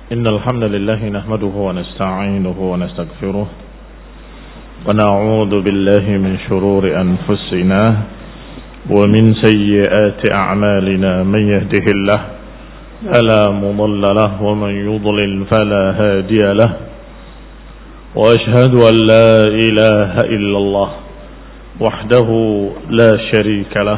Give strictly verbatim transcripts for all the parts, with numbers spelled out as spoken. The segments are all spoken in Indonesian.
إن الحمد لله نحمده ونستعينه ونستغفره ونعوذ بالله من شرور أنفسنا ومن سيئات أعمالنا من يهده الله فلا مضل له ومن يضلل فلا هادي له وأشهد أن لا إله إلا الله وحده لا شريك له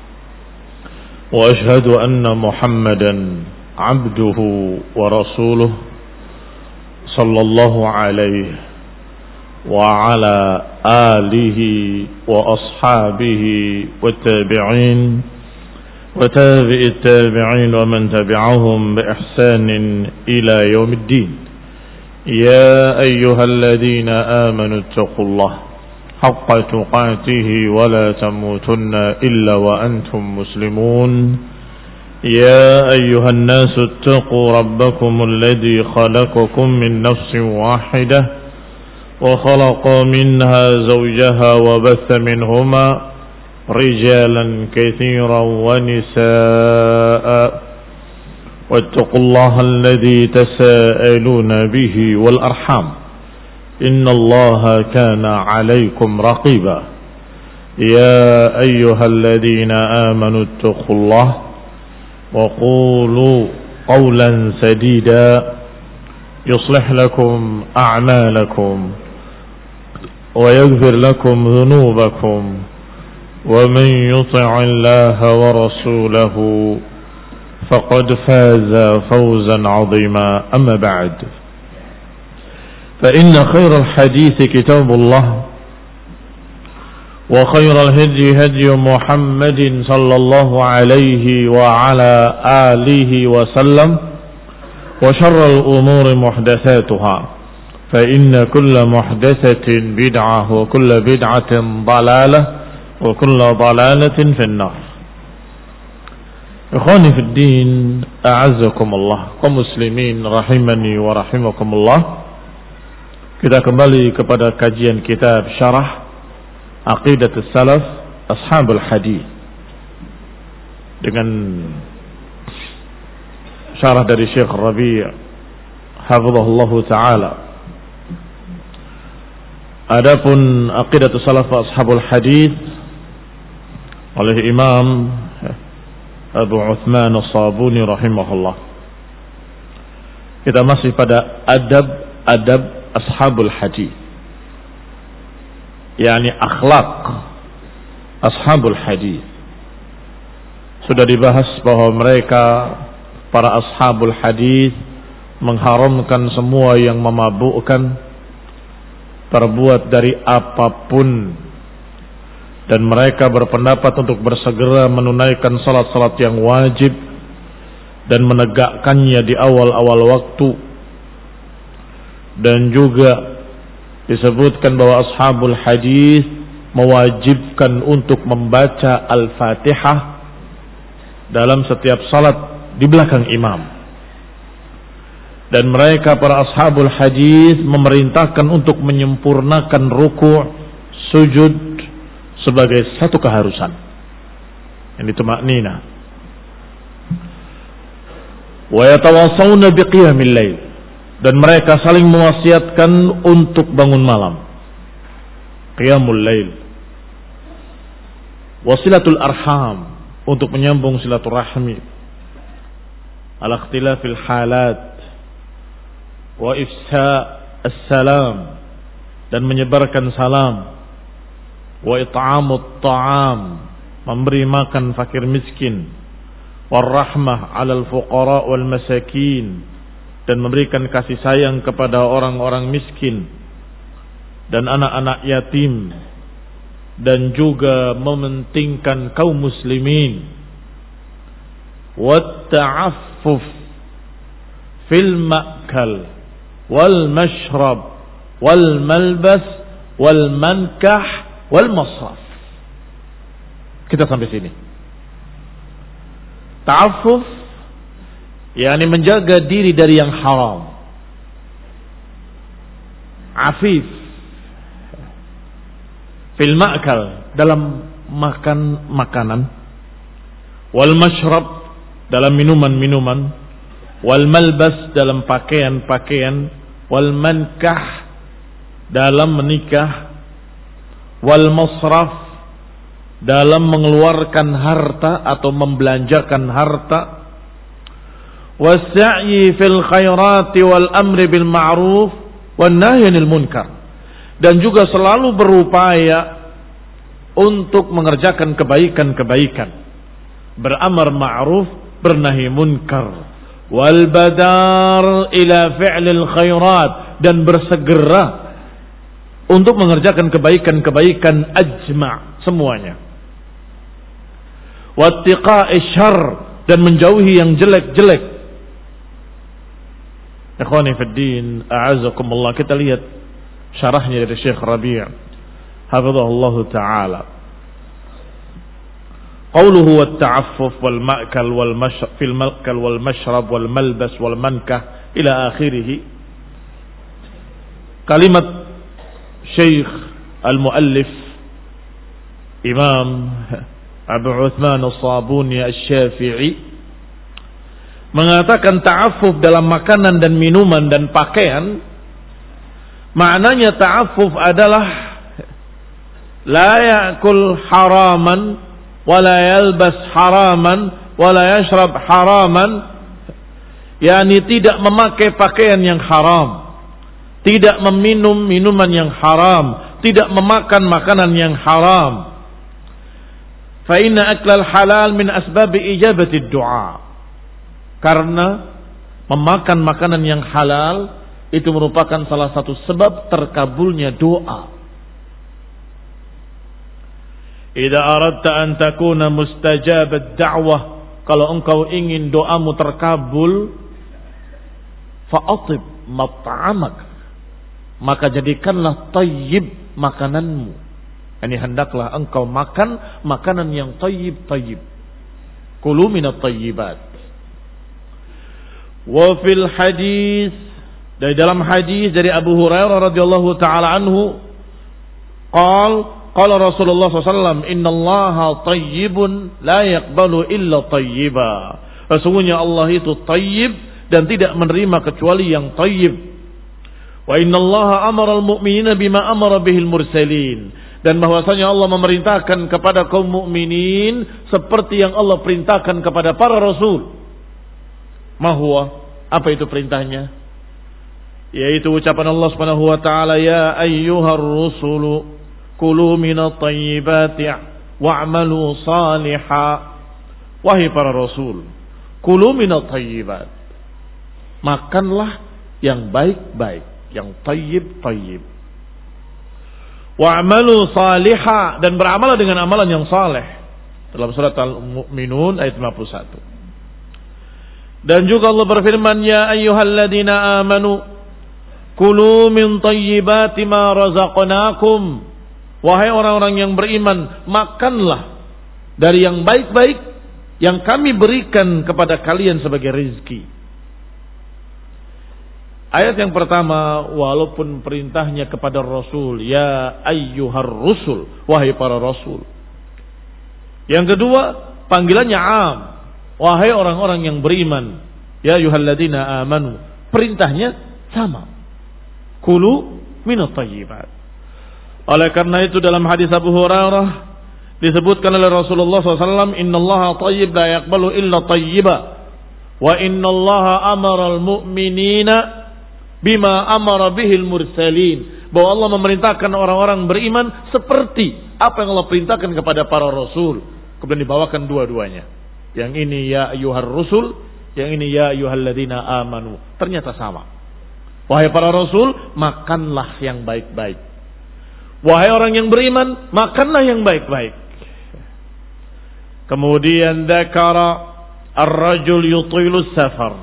وأشهد أن محمدا عبده ورسوله صلى الله عليه وعلى آله وأصحابه والتابعين وتابع التابعين ومن تبعهم بإحسان إلى يوم الدين. يا أيها الذين آمنوا اتقوا الله حق تقاته ولا تموتن إلا وأنتم مسلمون. يا أيها الناس اتقوا ربكم الذي خلقكم من نفس واحدة وخلق منها زوجها وبث منهما رجالا كثيرا ونساء واتقوا الله الذي تساءلون به والأرحام إن الله كان عليكم رقيبا. يا أيها الذين آمنوا اتقوا الله وقولوا قولا سديدا يصلح لكم أعمالكم ويغفر لكم ذنوبكم ومن يطع الله ورسوله فقد فاز فوزا عظيما. أما بعد فإن خير الحديث كتاب الله وخير الهدي هدي محمد صلى الله عليه وعلى آله وسلم وشر الأمور محدثاتها فإن كل محدثة بدعة وكل بدعة ضلالة وكل ضلالة في النار. Ikhwani fi din, a'azzakumullah, kaum muslimin rahimani wa rahimakumullah. Kita kembali kepada kajian kitab Syarah Aqidatus Salaf Ashabul Hadith dengan syarah dari Syekh Rabi' hafizahullah taala. Adapun Aqidatus Salaf Ashabul Hadith oleh Imam Abu Uthman As-Sabuni rahimahullah. Kita masih pada adab-adab Ashabul Hadith, yakni akhlak Ashabul Hadith. Sudah dibahas bahwa mereka para Ashabul Hadith mengharamkan semua yang memabukkan, terbuat dari apapun, dan mereka berpendapat untuk bersegera menunaikan salat-salat yang wajib dan menegakkannya di awal-awal waktu. Dan juga disebutkan bahwa Ashabul Hadith mewajibkan untuk membaca Al-Fatihah dalam setiap salat di belakang imam. Dan mereka para Ashabul Hadith memerintahkan untuk menyempurnakan ruku', sujud sebagai satu keharusan, yang tumaknina. Wa yatawasawna biqiyamil lail, dan mereka saling mewasiatkan untuk bangun malam, qiyamul lail. Wasilatul arham, untuk menyambung silaturahmi, ala ikhtilafil halat, wa ifsa as-salam, dan menyebarkan salam, wa it'amut ta'am, memberi makan fakir miskin, warahmah 'alal fuqara wal masakin, dan memberikan kasih sayang kepada orang-orang miskin dan anak-anak yatim, dan juga mementingkan kaum muslimin, wat ta'affuf fil ma'kal wal mashrab wal malbas wal mankah wal masraf. Kita sampai sini. Ta'affuf yakni menjaga diri dari yang haram. Afif fil ma'kal, dalam makan makanan, wal mashrab, dalam minuman-minuman, wal malbas dalam pakaian-pakaian, wal mankah dalam menikah, wal masraf dalam mengeluarkan harta atau membelanjakan harta, was-sa'yi fil khairati wal amri bil ma'ruf wan nahyi 'anil munkar, dan juga selalu berupaya untuk mengerjakan kebaikan-kebaikan, beramar ma'ruf, bernahi munkar, wal badar ila fi'lil khairat, dan bersegera untuk mengerjakan kebaikan-kebaikan ajma' semuanya, wattiqa'i syarr, dan menjauhi yang jelek-jelek. Ikhwani fid din, a'azakumullah. Kita lihat syarahnya dari Syekh Rabi' hafizahullah taala. Qauluhu wat ta'affuf wal ma'kal wal mashrab fil ma'kal wal mashrab wal malbas wal mankah ila akhirih. Kalimat Syekh al-muallif Imam Abu Uthman as-Sabuni asy-Syafi'i mengatakan ta'affuf dalam makanan dan minuman dan pakaian, maknanya ta'affuf adalah la ya'kul haraman wa la yalbas haraman wa la yashrab haraman, yakni tidak memakai pakaian yang haram, tidak meminum minuman yang haram, tidak memakan makanan yang haram. Fa inna aklal halal min asbab ijabati du'a, karena memakan makanan yang halal itu merupakan salah satu sebab terkabulnya doa. Idza aradta an takuna mustajab ad-da'wah, kalau engkau ingin doamu terkabul, fa'atib mat'amak, maka jadikanlah tayyib makananmu. Ini hendaklah engkau makan makanan yang tayyib-tayyib. Kulu minat tayyibat. Wa fil hadis, dari dalam hadis dari Abu Hurairah radhiyallahu taala anhu, qal qala Rasulullah sallallahu alaihi wasallam, innallaha tayyibun la yaqbalu illa tayyiba. Sesungguhnya Allah itu tayyib dan tidak menerima kecuali yang tayyib. Wa innallaha amara al-mu'minina bima amara bihil mursalin, dan bahwasanya Allah memerintahkan kepada kaum mukminin seperti yang Allah perintahkan kepada para rasul. Mahwa, apa itu perintahnya? Yaitu ucapan Allah Subhanahu wa taala, ya ayyuhar rusulu kulu minat tayyibati wa'malu salihah. Wahai para rasul, kulu minat tayyibat, makanlah yang baik-baik, yang tayyib-tayyib. Wa'malu salihah, dan beramal dengan amalan yang saleh. Dalam surat Al-Mu'minun ayat lima puluh satu. Dan juga Allah berfirman, ya ayyuhalladzina amanu kulu min tayyibati ma razaqnakum. Wahai orang-orang yang beriman, makanlah dari yang baik-baik yang kami berikan kepada kalian sebagai rezeki. Ayat yang pertama, walaupun perintahnya kepada Rasul, ya ayyuhar rusul, wahai para Rasul. Yang kedua, panggilannya am, wahai orang-orang yang beriman, ya ayyuhalladzina amanu. Perintahnya sama, kulu minat tayyibat. Oleh karena itu dalam hadis Abu Hurairah disebutkan oleh Rasulullah shallallahu alaihi wasallam, innallaha tayyib la yaqbalu illa tayyiba, wa innallaha amara al-mu'minina bima amara bihil mursalin, bahwa Allah memerintahkan orang-orang beriman seperti apa yang Allah perintahkan kepada para rasul. Kemudian dibawakan dua-duanya, yang ini ya ayyuhar rusul, yang ini ya ayyuhalladzina amanu. Ternyata sama. Wahai para rasul, makanlah yang baik-baik. Wahai orang yang beriman, makanlah yang baik-baik. Kemudian dzakara ar-rajul yutilu safar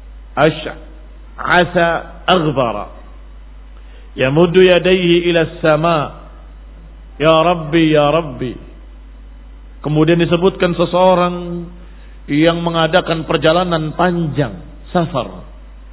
ash'asa aghbara yamuddu yadayhi ila as-sama, ya rabbi ya rabbi. Kemudian disebutkan seseorang yang mengadakan perjalanan panjang, safar,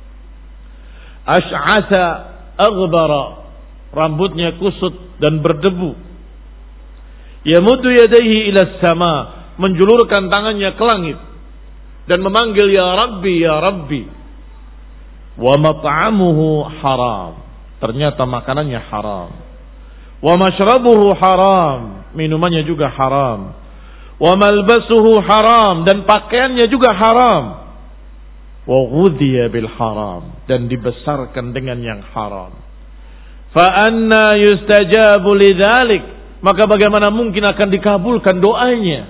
ash'asa aghbara, rambutnya kusut dan berdebu. Yamuddu yadayhi ila as-sama, menjulurkan tangannya ke langit. dan memanggil ya Rabbi ya Rabbi. Wa mat'amuhu haram, ternyata makanannya haram. Wa mashrabuhu haram, minumannya juga haram. Wa malbasuhu haram, dan pakaiannya juga haram. Wa ghudhiya bil haram, dan dibesarkan dengan yang haram. Fa anna yustajabu lidzalik, maka bagaimana mungkin akan dikabulkan doanya?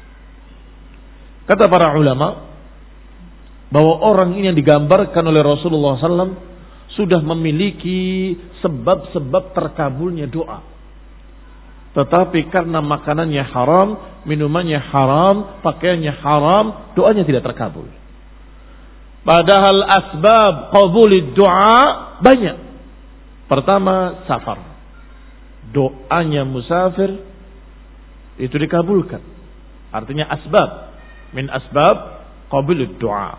Kata para ulama bahwa orang ini yang digambarkan oleh Rasulullah sallallahu alaihi wasallam sudah memiliki sebab-sebab terkabulnya doa. Tetapi karena makanannya haram, minumannya haram, pakaiannya haram, doanya tidak terkabul. Padahal asbab qabulid doa banyak. Pertama, safar. Doanya musafir itu dikabulkan. Artinya asbab. Min asbab qabulid doa.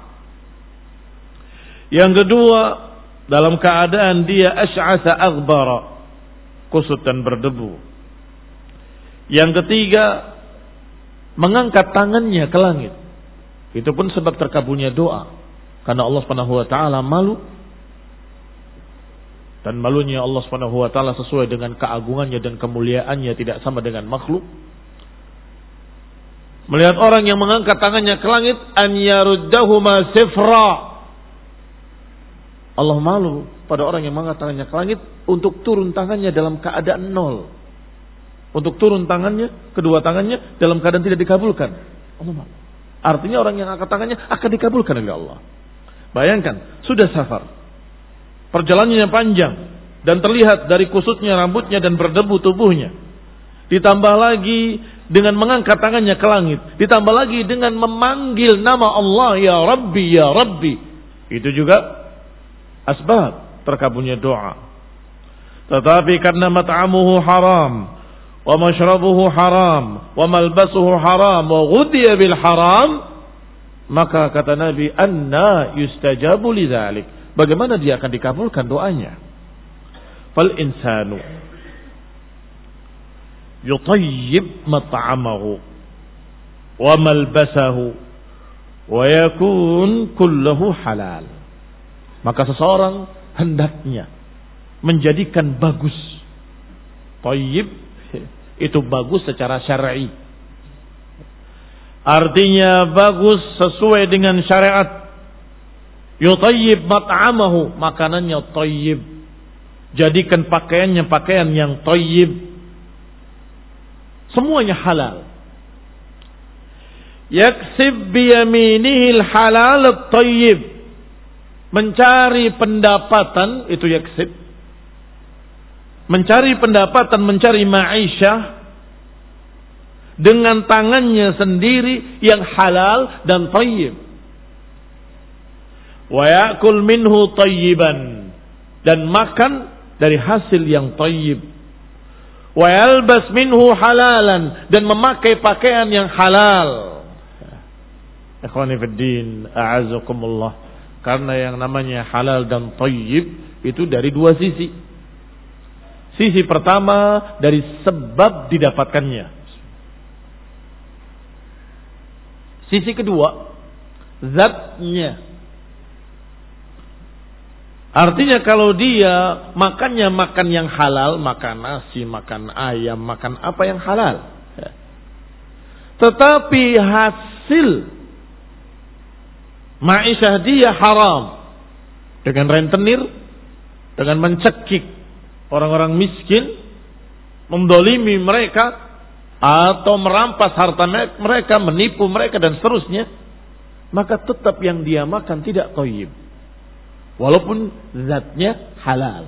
Yang kedua, dalam keadaan dia asy'atha aghbara, kusut dan berdebu. Yang ketiga, mengangkat tangannya ke langit. Itu pun sebab terkabulnya doa. Karena Allah Subhanahu wa taala malu. Dan malunya Allah Subhanahu wa taala sesuai dengan keagungannya dan kemuliaannya, tidak sama dengan makhluk. Melihat orang yang mengangkat tangannya ke langit, an yaruddahuma sifra. Allah malu pada orang yang mengangkat tangannya ke langit untuk turun tangannya dalam keadaan nol. Untuk turun tangannya, kedua tangannya dalam keadaan tidak dikabulkan. Allah malu. Artinya orang yang angkat tangannya akan dikabulkan oleh Allah. Bayangkan, sudah safar. Perjalanannya panjang dan terlihat dari kusutnya rambutnya dan berdebu tubuhnya. Ditambah lagi dengan mengangkat tangannya ke langit. Ditambah lagi dengan memanggil nama Allah, ya Rabbi, ya Rabbi. Itu juga asbab terkabulnya doa. Tetapi karena mat'amuhu haram, wa mashrabuhu haram, wa malbasuhu haram, wa ghudhiya bil haram, maka kata Nabi, anna yustajabu lidzalik. Bagaimana dia akan dikabulkan doanya? Fal insanu yutayyib mat'amahu wa malbasahu wa yakun kulluhu halal. Maka seseorang hendaknya menjadikan bagus. Thayyib itu bagus secara syar'i. Artinya bagus sesuai dengan syariat. Yutayyib mat'amahu, makanannya thayyib. Jadikan pakaiannya pakaian yang thayyib. Semuanya halal. Yaksib biyaminihil halal at-thayyib. Mencari pendapatan, itu yaksib. Mencari pendapatan, mencari ma'isyah dengan tangannya sendiri yang halal dan thayyib. Wa ya'kul minhu thayyiban, dan makan dari hasil yang thayyib. Wa yalbas minhu halalan, dan memakai pakaian yang halal. Ikhwani fid din, a'azakumullah. Karena yang namanya halal dan thayyib itu dari dua sisi. Sisi pertama dari sebab didapatkannya. Sisi kedua zatnya. Artinya kalau dia makannya makan yang halal, makan nasi, makan ayam, makan apa yang halal. Tetapi hasil ma'isyah dia haram. Dengan rentenir, dengan mencekik orang-orang miskin, mendolimi mereka, atau merampas harta mereka, menipu mereka dan seterusnya, maka tetap yang dia makan tidak thayyib. Walaupun zatnya halal.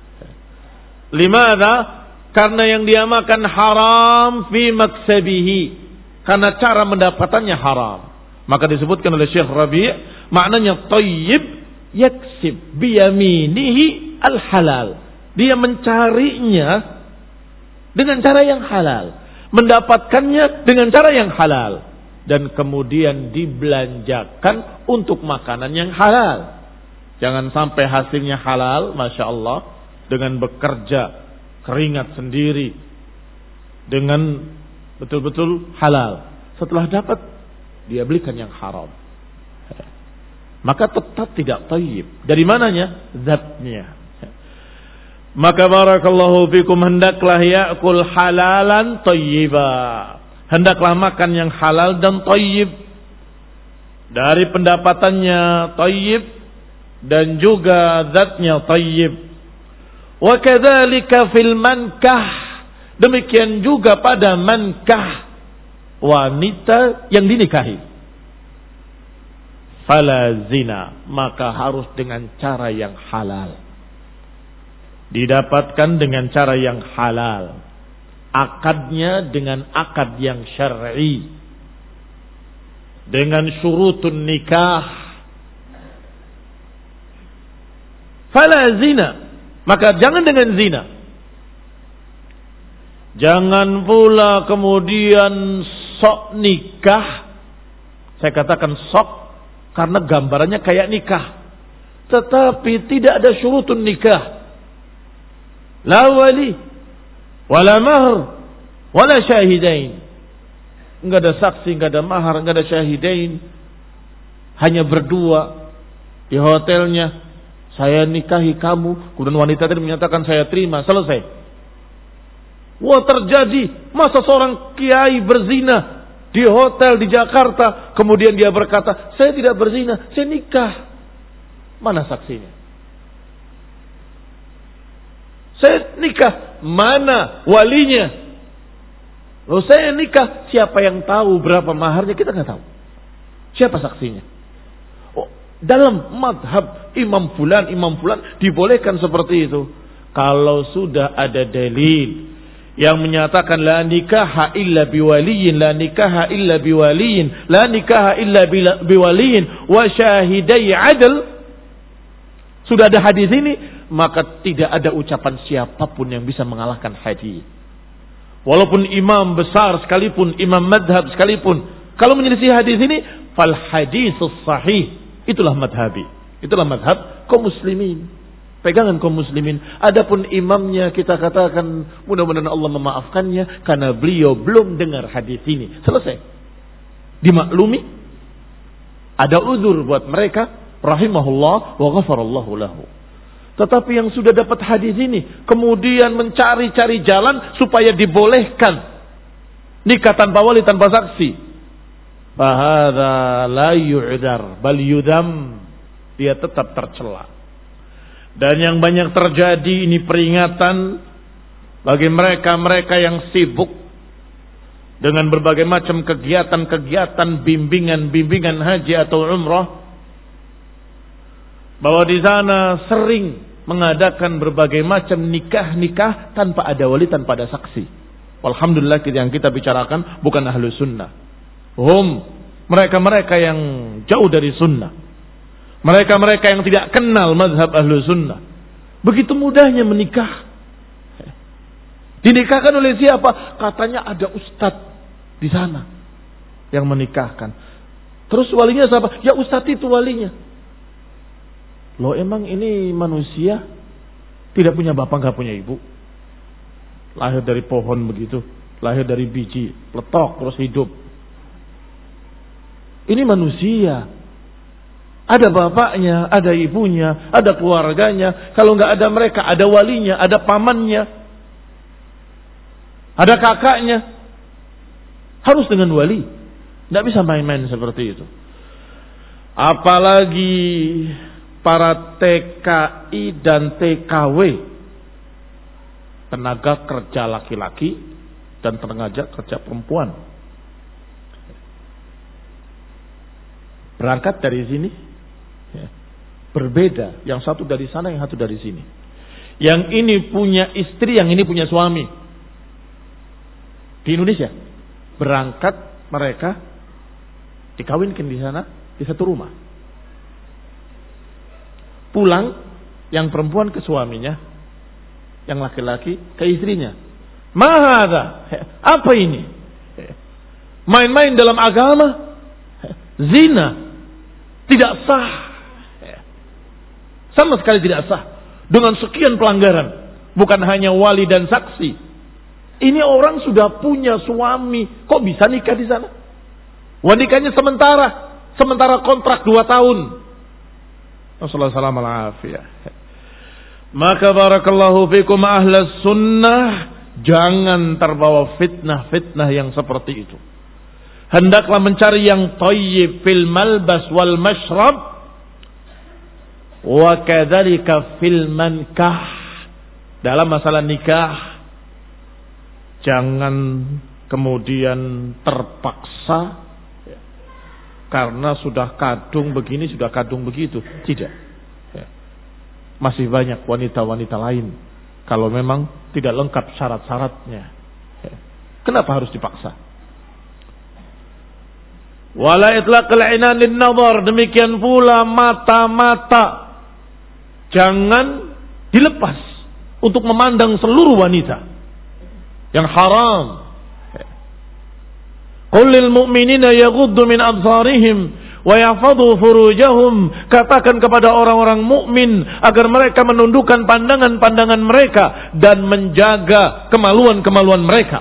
Limada? Karena yang dia makan haram fi maksabihi. Karena cara mendapatannya haram. Maka disebutkan oleh Syekh Rabi', maknanya thayyib yaksib biyaminihi al-halal. Dia mencarinya dengan cara yang halal. Mendapatkannya dengan cara yang halal. Dan kemudian dibelanjakan untuk makanan yang halal. Jangan sampai hasilnya halal, Masya Allah, dengan bekerja keringat sendiri, dengan betul-betul halal. Setelah dapat, dia belikan yang haram. maka tetap tidak thayyib. Dari mananya? Zatnya. Maka barakallahu fikum, hendaklah ya'kul halalan thayyiba. Hendaklah makan yang halal dan thayyib. Dari pendapatannya thayyib dan juga zatnya thayyib. Wa kadzalika fil mankah. Demikian juga pada mankah, wanita yang dinikahi. Fala zina, maka harus dengan cara yang halal. Didapatkan dengan cara yang halal. Akadnya dengan akad yang syar'i. Dengan syurutun nikah. Fala zina, maka jangan dengan zina. Jangan pula kemudian sok nikah. Saya katakan sok karena gambarannya kayak nikah. Tetapi tidak ada syurutun nikah. La wali, wala mahr, wala syahidain. Enggak ada saksi, enggak ada mahar, enggak ada syahidain. Hanya berdua di hotelnya. Saya nikahi kamu. Kemudian wanita tadi menyatakan saya terima. Selesai. Wah, terjadi masa seorang kiai berzina di hotel di Jakarta, kemudian dia berkata, saya tidak berzina, saya nikah. Mana saksinya? Saya nikah, mana walinya? Loh, saya nikah, siapa yang tahu berapa maharnya? Kita nggak tahu. Siapa saksinya? Oh, dalam madhab Imam Fulan, Imam Fulan dibolehkan seperti itu. Kalau sudah ada dalil yang menyatakan la nikaha illa biwaliyin, la nikaha illa biwaliyin, la nikaha illa biwaliyin wa syahidai adl, sudah ada hadis ini, maka tidak ada ucapan siapapun yang bisa mengalahkan hadis. Walaupun imam besar sekalipun, imam madhab sekalipun, kalau menyelisih hadis ini, fal hadisus sahih, itulah madhabi, itulah madhab kaum muslimin, pegangan kaum muslimin. Adapun imamnya kita katakan mudah-mudahan Allah memaafkannya karena beliau belum dengar hadis ini. Selesai. Dimaklumi. Ada uzur buat mereka, rahimahullah wa ghafarallahu lahu. Tetapi yang sudah dapat hadis ini kemudian mencari-cari jalan supaya dibolehkan nikah tanpa wali, tanpa saksi. Fa hadza la yu'dzar bal yudam. Dia tetap tercela. Dan yang banyak terjadi ini peringatan bagi mereka-mereka yang sibuk dengan berbagai macam kegiatan-kegiatan bimbingan-bimbingan haji atau umrah, bahwa di sana sering mengadakan berbagai macam nikah-nikah tanpa ada wali, tanpa ada saksi. Alhamdulillah yang kita bicarakan bukan ahlu sunnah. Hum, mereka-mereka yang jauh dari sunnah. Mereka-mereka yang tidak kenal mazhab ahlu sunnah. Begitu mudahnya menikah. Dinikahkan oleh siapa? Katanya ada ustadz di sana yang menikahkan. Terus walinya siapa? Ya ustadz itu walinya. Loh, emang ini manusia tidak punya bapak, nggak punya ibu? Lahir dari pohon begitu, lahir dari biji, letok terus hidup. Ini manusia. Ada bapaknya, ada ibunya, ada keluarganya. Kalau nggak ada mereka, ada walinya, ada pamannya, ada kakaknya. Harus dengan wali. Nggak bisa main-main seperti itu. Apalagi para T K I dan T K W, tenaga kerja laki-laki dan tenaga kerja perempuan, berangkat dari sini ya, berbeda, yang satu dari sana, yang satu dari sini. Yang ini punya istri, yang ini punya suami. Di Indonesia berangkat mereka dikawinkan di sana di satu rumah. Pulang yang perempuan ke suaminya, yang laki-laki ke istrinya. Mahada, apa ini? Main-main dalam agama, zina, tidak sah, sama sekali tidak sah. Dengan sekian pelanggaran, bukan hanya wali dan saksi. Ini orang sudah punya suami, kok bisa nikah di sana? Wanitanya sementara, sementara kontrak dua tahun. Rasulullah sallallahu alaihi wasallam. Maka barakallahu fikum ahlus sunnah, jangan terbawa fitnah-fitnah yang seperti itu. Hendaklah mencari yang thayyib fil malbas wal mashrab wa kadzalika fil mankah. Dalam masalah nikah, jangan kemudian terpaksa karena sudah kadung begini, sudah kadung begitu. Tidak. Masih banyak wanita-wanita lain kalau memang tidak lengkap syarat-syaratnya. Kenapa harus dipaksa? Wala itlaqul inan lin nazar, demikian pula mata-mata jangan dilepas untuk memandang seluruh wanita yang haram. Qul lil mu'minina yaghuddu min absarihim wa yahfadhu furujahum, katakan kepada orang-orang mukmin agar mereka menundukkan pandangan-pandangan mereka dan menjaga kemaluan-kemaluan mereka.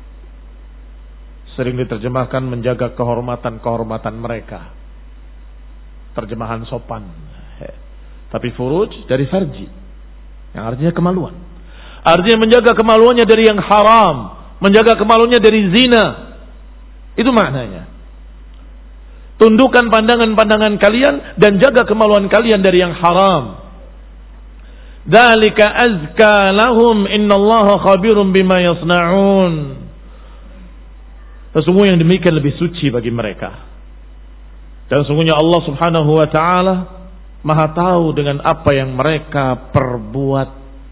Sering diterjemahkan menjaga kehormatan-kehormatan mereka. Terjemahan sopan. Tapi furuj dari farji, yang artinya kemaluan. Artinya menjaga kemaluannya dari yang haram, menjaga kemaluannya dari zina. Itu maknanya. Tundukkan pandangan-pandangan kalian dan jaga kemaluan kalian dari yang haram. Dzalika azka lahum innallaha khabirun bima yasnaun. Sesungguhnya yang demikian lebih suci bagi mereka. Dan sesungguhnya Allah Subhanahu wa taala Maha tahu dengan apa yang mereka perbuat.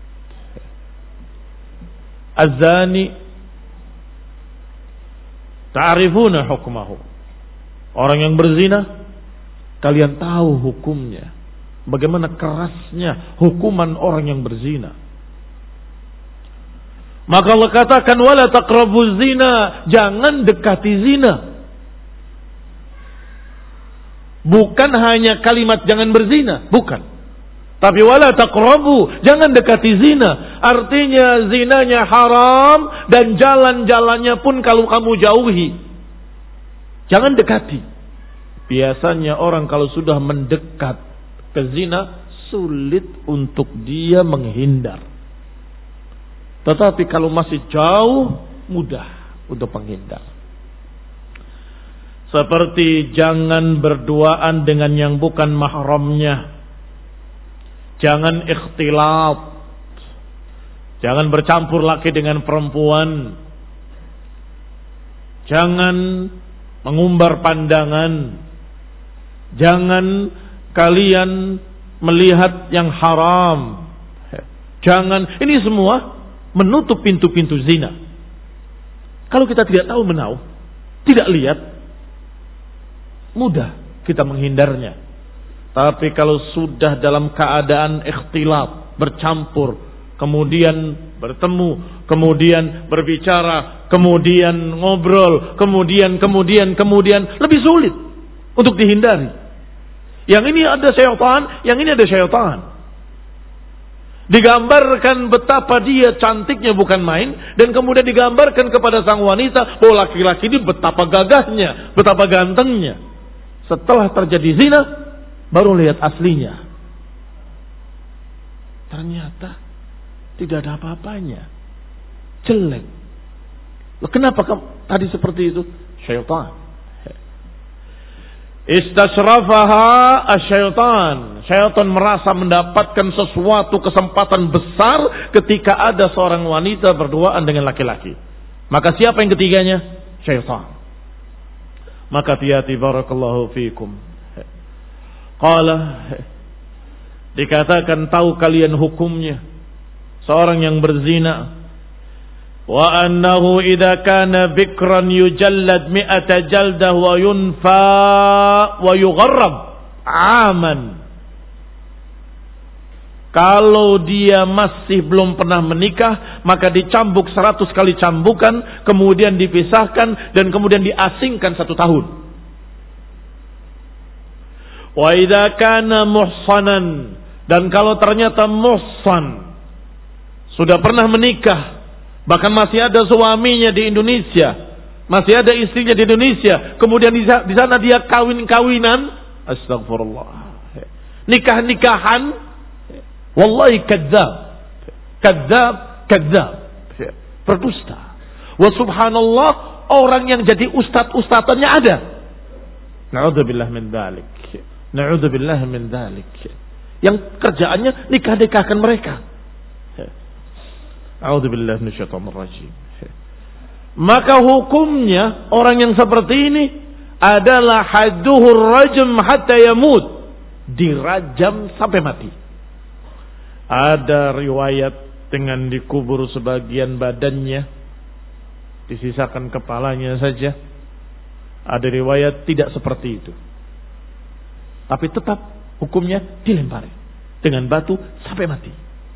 Az-zani ta'rifuna hukmahu. Orang yang berzina, kalian tahu hukumnya. Bagaimana kerasnya hukuman orang yang berzina. Maka Allah katakan wala taqrabuz zina, jangan dekati zina. Bukan hanya kalimat jangan berzina, bukan. Tapi wala taqrabu, jangan dekati zina. Artinya zinanya haram dan jalan-jalannya pun kalau kamu jauhi. Jangan dekati. Biasanya orang kalau sudah mendekat ke zina, sulit untuk dia menghindar. Tetapi kalau masih jauh, mudah untuk menghindar. Seperti jangan berduaan dengan yang bukan mahramnya. Jangan ikhtilat. Jangan bercampur laki dengan perempuan. Jangan mengumbar pandangan. Jangan kalian melihat yang haram. Jangan, ini semua menutup pintu-pintu zina. Kalau kita tidak tahu menahu, tidak lihat, mudah kita menghindarnya. Tapi kalau sudah dalam keadaan ikhtilat, bercampur, kemudian bertemu, kemudian berbicara, kemudian ngobrol, kemudian, kemudian, kemudian, lebih sulit untuk dihindari. Yang ini ada syaitan, yang ini ada syaitan. Digambarkan betapa dia cantiknya bukan main, dan kemudian digambarkan kepada sang wanita bahwa laki-laki ini betapa gagahnya, betapa gantengnya. Setelah terjadi zina, baru lihat aslinya. Ternyata tidak ada apa-apanya. Jelek. Loh, kenapa kamu tadi seperti itu? Syaitan. Istashrafaha asyaitan. Syaitan merasa mendapatkan sesuatu kesempatan besar ketika ada seorang wanita berduaan dengan laki-laki. Maka siapa yang ketiganya? Syaitan. Maka hati-hati, barakallahu fiikum. Qala, dikatakan tahu kalian hukumnya seorang yang berzina. Wa annahu idza kana bikran yujallad mi'ata jaldah wa yunfa wa yugharrab aman. Kalau dia masih belum pernah menikah, maka dicambuk seratus kali cambukan, kemudian dipisahkan dan kemudian diasingkan satu tahun. Wa idza kana muhsanan, dan kalau ternyata muhsan, sudah pernah menikah, bahkan masih ada suaminya di Indonesia, masih ada istrinya di Indonesia, kemudian di sana dia kawin-kawinan, astagfirullah, nikah-nikahan, wallahi kadzab, kadzab, kadzab, berdusta. Wa subhanallah, orang yang jadi ustad-ustadannya ada. Na'udzubillah min dzalik. Na'udzubillah min dzalik. Yang kerjaannya nikah-nikahkan mereka. A'udzubillah minasyaitonir rajim. Maka hukumnya orang yang seperti ini adalah hadduhur rajm hatta yamut, dirajam sampai mati. Ada riwayat dengan dikubur sebagian badannya, disisakan kepalanya saja. Ada riwayat tidak seperti itu, tapi tetap hukumnya dilempari dengan batu sampai mati.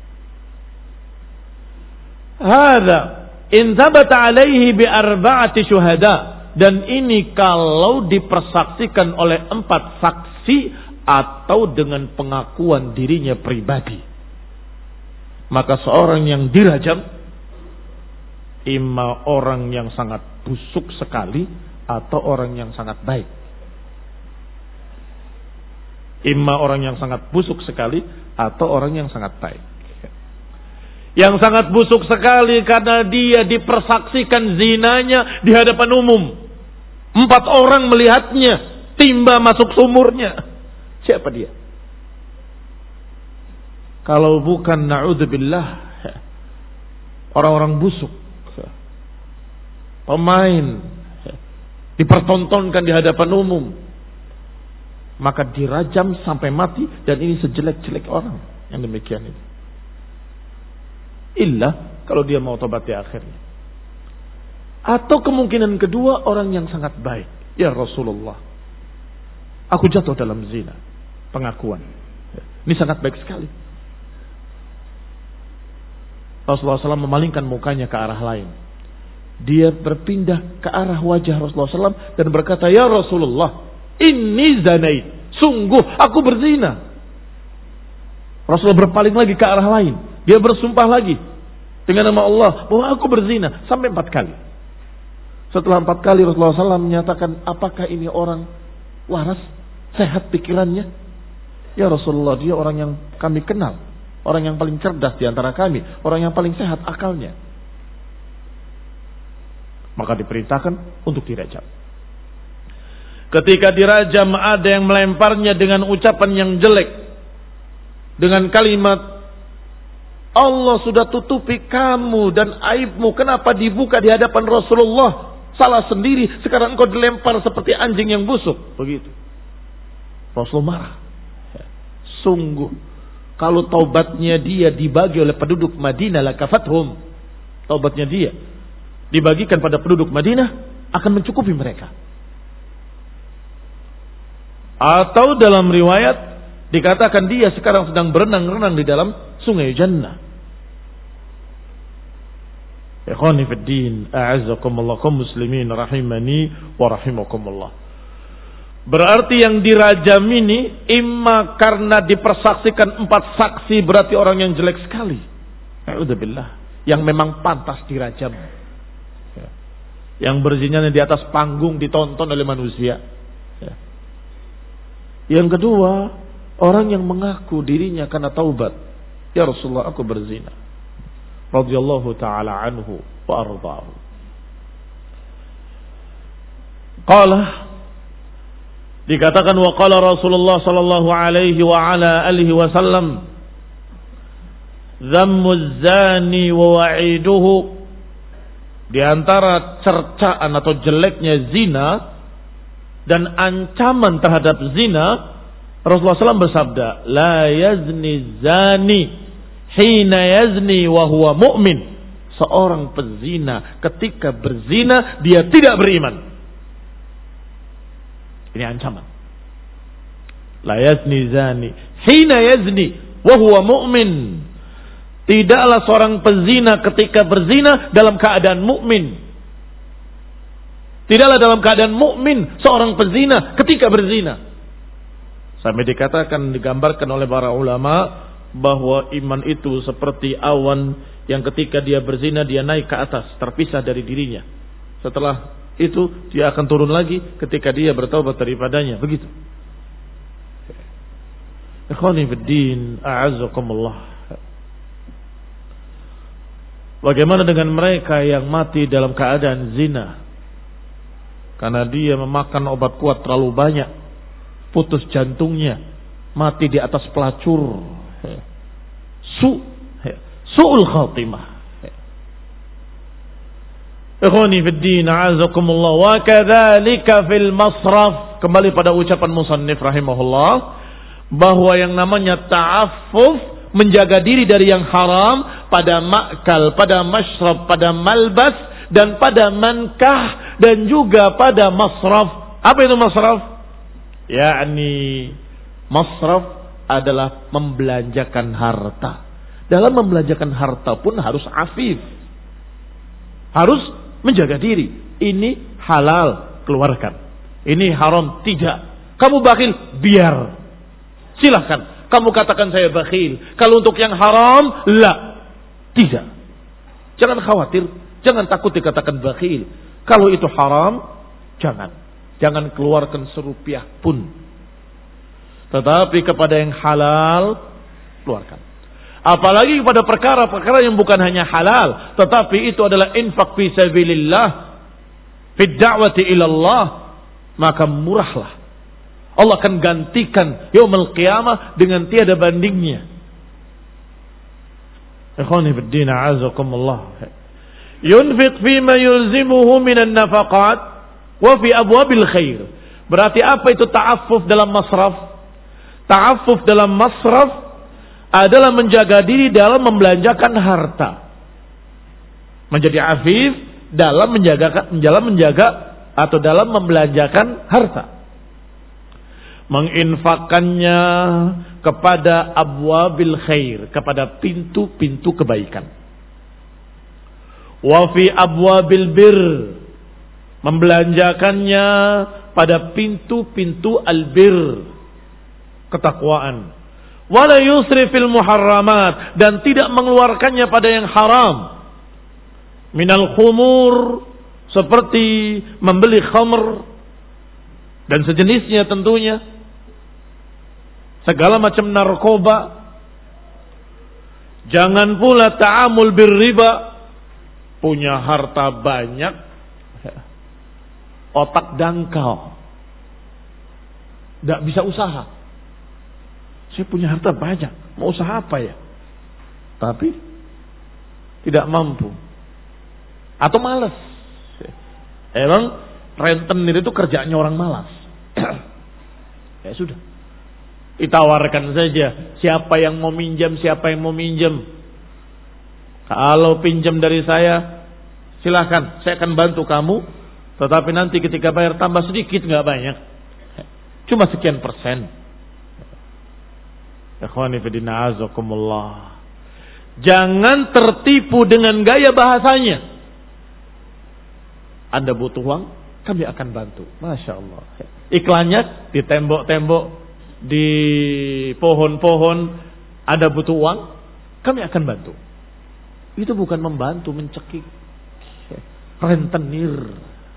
Hada in thabata alaihi bi arba'ati syuhada, dan ini kalau dipersaksikan oleh empat saksi atau dengan pengakuan dirinya pribadi, maka seorang yang dirajam imma orang yang sangat busuk sekali atau orang yang sangat baik. Imma orang yang sangat busuk sekali atau orang yang sangat baik. Yang sangat busuk sekali karena dia dipersaksikan zinanya di hadapan umum. Empat orang melihatnya, timba masuk sumurnya. Siapa dia? Kalau bukan na'udzubillah, orang-orang busuk, pemain, dipertontonkan di hadapan umum, maka dirajam sampai mati, dan ini sejelek-jelek orang yang demikian ini. Illa kalau dia mau tobat di akhirnya. Atau kemungkinan kedua, orang yang sangat baik. Ya Rasulullah, aku jatuh dalam zina. Pengakuan. Ini sangat baik sekali. Rasulullah shallallahu alaihi wasallam memalingkan mukanya ke arah lain. Dia berpindah ke arah wajah Rasulullah shallallahu alaihi wasallam dan berkata, ya Rasulullah, inni zanait. Sungguh aku berzina. Rasulullah berpaling lagi ke arah lain. Dia bersumpah lagi dengan nama Allah bahwa aku berzina sampai empat kali. Setelah empat kali Rasulullah shallallahu alaihi wasallam menyatakan, apakah ini orang waras, sehat pikirannya? Ya Rasulullah, dia orang yang kami kenal, orang yang paling cerdas di antara kami, orang yang paling sehat akalnya. Maka diperintahkan untuk dirajam. Ketika dirajam, ada yang melemparnya dengan ucapan yang jelek, dengan kalimat, Allah sudah tutupi kamu dan aibmu, kenapa dibuka di hadapan Rasulullah? Salah sendiri, sekarang engkau dilempar seperti anjing yang busuk. Begitu. Rasul marah. Sungguh, kalau taubatnya dia dibagi oleh penduduk Madinah, lakafathum. Taubatnya dia dibagikan pada penduduk Madinah, akan mencukupi mereka. Atau dalam riwayat dikatakan dia sekarang sedang berenang-renang di dalam sungai Jannah. Ikhwani fid din, a'azzakumullah, kaum muslimin rahimani wa rahimakumullah. Berarti yang dirajam ini imma karena dipersaksikan empat saksi, berarti orang yang jelek sekali. A'udzubillah, yang memang pantas dirajam. Yang berzina di atas panggung ditonton oleh manusia. Yang kedua, orang yang mengaku dirinya karena taubat. Ya Rasulullah, aku berzina. Radhiyallahu ta'ala anhu wa arda'ahu. Qala, dikatakan wa qala Rasulullah sallallahu alaihi wa ala alihi wasallam, dhammu zani wa wa'iduhu, di antara cercaan atau jeleknya zina dan ancaman terhadap zina, Rasulullah shallallahu alaihi wasallam bersabda, la yazni zani hina yazni wa huwa mu'min. Seorang pezina ketika berzina dia tidak beriman. Ini ancaman. La yazni zani hina yazni wa huwa mu'min. Tidaklah seorang pezina ketika berzina dalam keadaan mukmin. Tidaklah dalam keadaan mukmin seorang pezina ketika berzina. Sampai dikatakan, digambarkan oleh para ulama bahwa iman itu seperti awan yang ketika dia berzina dia naik ke atas, terpisah dari dirinya. Setelah itu dia akan turun lagi ketika dia bertaubat daripadanya. Begitu. Ikhwani fiddin, a'azzakumullah. Bagaimana dengan mereka yang mati dalam keadaan zina? Karena dia memakan obat kuat terlalu banyak, putus jantungnya, mati di atas pelacur. Su, su'ul khatimah. Ikhwani fiddin, a'azakumullah. Wa kadzalika fil masraf. Kembali pada ucapan musannif rahimahullah, bahwa yang namanya ta'affuf, menjaga diri dari yang haram pada ma'kal, pada masyrab, pada malbas, dan pada mankah, dan juga pada masraf. Apa itu masraf? Yakni masraf adalah membelanjakan harta. Dalam membelanjakan harta pun harus afif, harus menjaga diri. Ini halal, keluarkan. Ini haram, tidak. Kamu bakhil, biar. Silahkan. Kamu katakan saya bakhil. Kalau untuk yang haram, la. Tidak. Jangan khawatir. Jangan takut dikatakan bakhil. Kalau itu haram, jangan. Jangan keluarkan serupiah pun. Tetapi kepada yang halal, keluarkan. Apalagi kepada perkara-perkara yang bukan hanya halal, tetapi itu adalah infak fi sabilillah, fi da'wati ilallah, maka murahlah. Allah akan gantikan yaumul qiyamah dengan tiada bandingnya. Ikhwani fiddin, a'azakumullah. Yunfiq fima yulzimuhu minan nafaqat wa fi abwabil khair. Berarti apa itu ta'affuf dalam masraf? Ta'affuf dalam masraf adalah menjaga diri dalam membelanjakan harta. Menjadi afif dalam menjaga dalam menjaga atau dalam membelanjakan harta. Menginfakkannya kepada abwabil khair, kepada pintu-pintu kebaikan. Wa fi abwabil bir, membelanjakannya pada pintu-pintu albir, ketakwaan. Wala yusri fil muharramat, dan tidak mengeluarkannya pada yang haram. Minal khumur, seperti membeli khamr dan sejenisnya tentunya. Segala macam narkoba. Jangan pula ta'amul birriba, punya harta banyak, otak dangkal, tidak bisa usaha. Saya punya harta banyak, mau usaha apa ya? Tapi tidak mampu atau malas. Emang rentenir itu kerjaannya orang malas. Ya sudah, ditawarkan saja, siapa yang mau minjam, siapa yang mau minjam. Kalau pinjam dari saya, silahkan, saya akan bantu kamu. Tetapi nanti ketika bayar tambah sedikit, nggak banyak, cuma sekian persen. Ikhwani fillah, azakumullah. Jangan tertipu dengan gaya bahasanya. Anda butuh uang, kami akan bantu. Masya Allah. Iklannya di tembok-tembok, di pohon-pohon. Anda butuh uang, kami akan bantu. Itu bukan membantu, mencekik, rentenir.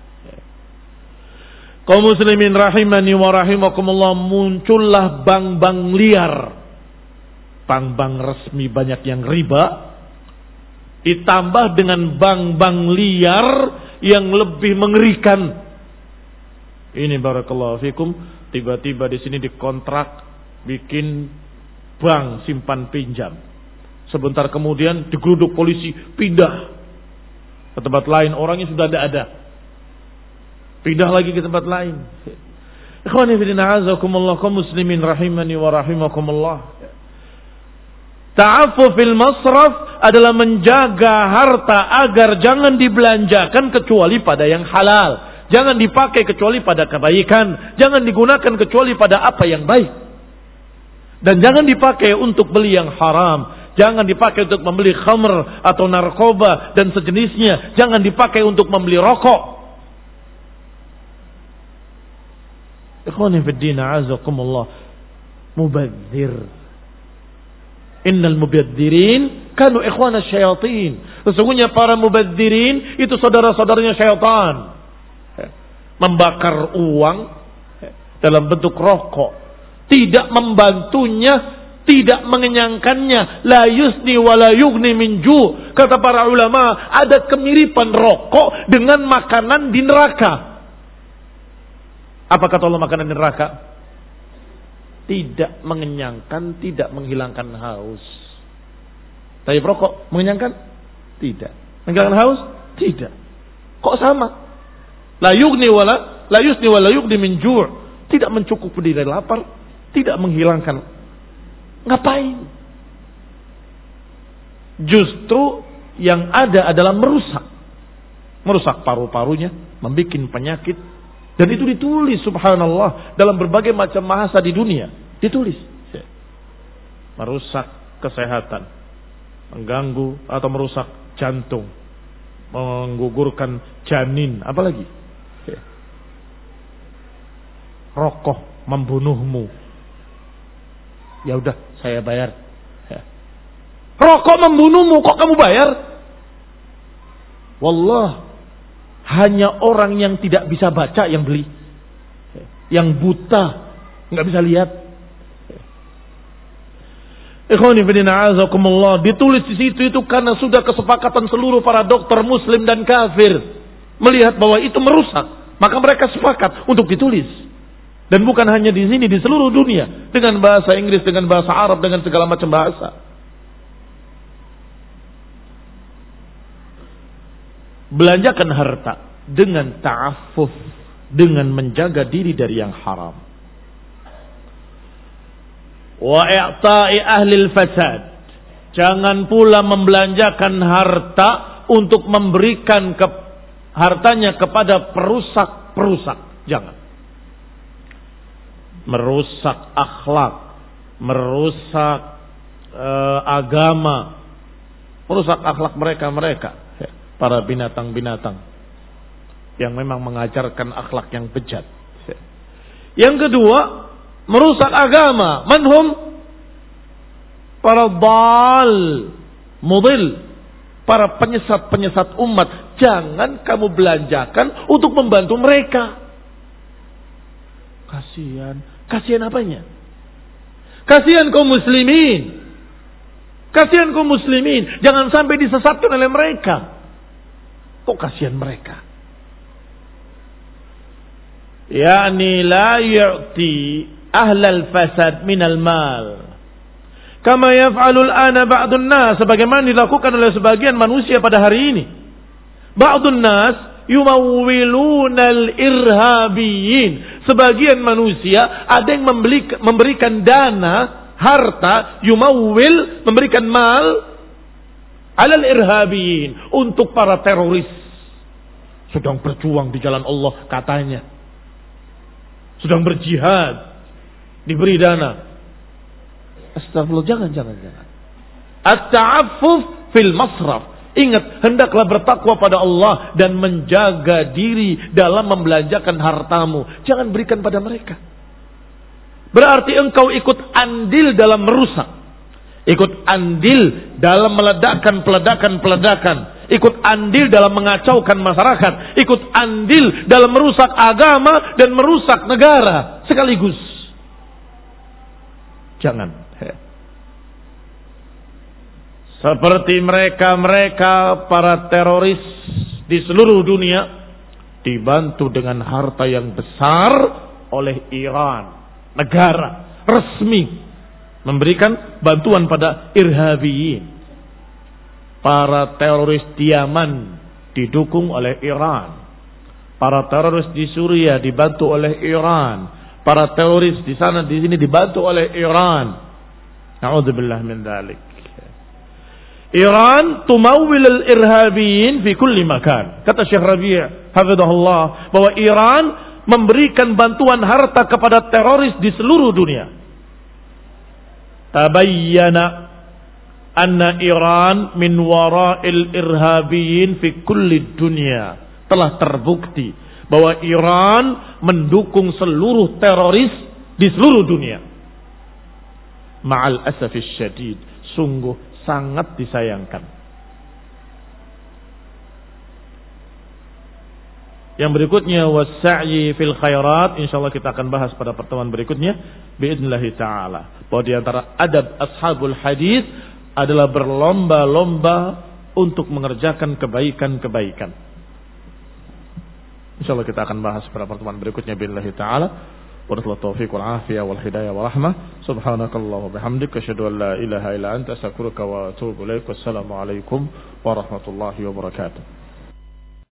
Kaum muslimin rahimani wa rahimakumullah, muncullah bank-bank liar. Bank-bank resmi banyak yang riba, ditambah dengan bank-bank liar yang lebih mengerikan. Ini barakallahu fikum, tiba-tiba di sini dikontrak bikin bank simpan pinjam. Sebentar kemudian digeruduk polisi, pindah ke tempat lain, orangnya sudah tidak ada. Pindah lagi ke tempat lain. Ikhwani fillah, azakumullah, kaum muslimin rahimani wa rahimakumullah. Ta'affuf fil masraf adalah menjaga harta agar jangan dibelanjakan kecuali pada yang halal. Jangan dipakai kecuali pada kebaikan. Jangan digunakan kecuali pada apa yang baik. Dan jangan dipakai untuk beli yang haram. Jangan dipakai untuk membeli khamr atau narkoba dan sejenisnya. Jangan dipakai untuk membeli rokok. Ikhwani fid din, a'azakumullah. Mubadzir. Innal mubadzirin kanu ikhwana syayatin. Sesungguhnya para mubadzirin itu saudara-saudaranya syaitan. membakar uang dalam bentuk rokok, tidak membantunya, tidak mengenyangkannya. La yusni wa la yughni min ju'. Kata para ulama, ada kemiripan rokok dengan makanan di neraka. Apa kata Allah makanan di neraka? Tidak mengenyangkan, tidak menghilangkan haus. Tapi rokok mengenyangkan? Tidak. Menghilangkan haus? Tidak. Kok sama? La yughni wa la, la yusni wa la yughni min ju'. Tidak mencukupi dari lapar, tidak menghilangkan. Ngapain? Justru yang ada adalah merusak. Merusak paru-parunya, membuat penyakit. Dan itu ditulis subhanallah dalam berbagai macam bahasa di dunia. Ditulis. Merusak kesehatan. Mengganggu atau merusak jantung. Menggugurkan janin. Apalagi? Rokok membunuhmu. Ya udah, saya bayar. Rokok membunuhmu, kok kamu bayar? Wallah, hanya orang yang tidak bisa baca yang beli. Yang buta, nggak bisa lihat. Ikhwani fillah azakumullah, ditulis di situ itu karena sudah kesepakatan seluruh para dokter muslim dan kafir melihat bahwa itu merusak, maka mereka sepakat untuk ditulis. Dan bukan hanya di sini, di seluruh dunia, dengan bahasa Inggris, dengan bahasa Arab, dengan segala macam bahasa. Belanjakan harta dengan ta'affuf, dengan menjaga diri dari yang haram. Wa i'ta'i ahlil fasad. Jangan pula membelanjakan harta untuk memberikan ke, hartanya kepada perusak-perusak. Jangan. Merusak akhlak, merusak uh, agama, merusak akhlak mereka-mereka, para binatang-binatang yang memang mengajarkan akhlak yang bejat. Yang kedua, merusak agama. Manhum? Para dal, mudil, para penyesat-penyesat umat. Jangan kamu belanjakan untuk membantu mereka. Kasihan. Kasihan apanya? Kasihan kaum muslimin. Kasihan kaum muslimin. Jangan sampai disesatkan oleh mereka. Kok kasihan mereka? Yani la yu'ti ahlal fasad minal mal. Kama yaf'alul ana ba'dun nas. Sebagaimana dilakukan oleh sebagian manusia pada hari ini. Ba'dun nas yumawwilunal irhabiyin. Sebagian manusia ada yang membeli, memberikan dana, harta, yumawwil, memberikan mal alal irhabiyin, untuk para teroris. Sedang berjuang di jalan Allah katanya. Sedang berjihad, diberi dana. Astagfirullah, jangan, jangan, jangan. At-ta'affuf fil masraf. Ingat, hendaklah bertakwa pada Allah dan menjaga diri dalam membelanjakan hartamu. Jangan berikan pada mereka. Berarti engkau ikut andil dalam merusak. Ikut andil dalam meledakkan peledakan-peledakan. Ikut andil dalam mengacaukan masyarakat. Ikut andil dalam merusak agama dan merusak negara sekaligus. Jangan. Seperti mereka-mereka para teroris di seluruh dunia dibantu dengan harta yang besar oleh Iran, negara resmi, memberikan bantuan pada irhabiyin. Para teroris di Yaman didukung oleh Iran. Para teroris di Suriah dibantu oleh Iran. Para teroris di sana di sini dibantu oleh Iran. Na'udzubillah min dzalik. Iran tumawwil al-irhabiyin fi kulli makan. Kata Syekh Rabi' hafizahullah bahwa Iran memberikan bantuan harta kepada teroris di seluruh dunia. Tabayyana anna Iran min wara'il irhabiyin fi kulli dunya. Telah terbukti bahwa Iran mendukung seluruh teroris di seluruh dunia. Ma'al asafis syadid, sungguh sangat disayangkan. Yang berikutnya was-sa'yi fil khairat, insyaallah kita akan bahas pada pertemuan berikutnya باذنillah taala. Bahwa di antara adab ashabul hadis adalah berlomba-lomba untuk mengerjakan kebaikan-kebaikan. Insyaallah kita akan bahas pada pertemuan berikutnya باذنillah taala. Wabillahi taufiq wal afiyah wal hidayah wal rahmah. Subhanakallah wa bihamdika asyhadu an la ilaha illa anta astaghfiruka wa atubu ilaik. Wassalamu alaikum warahmatullahi wabarakatuh.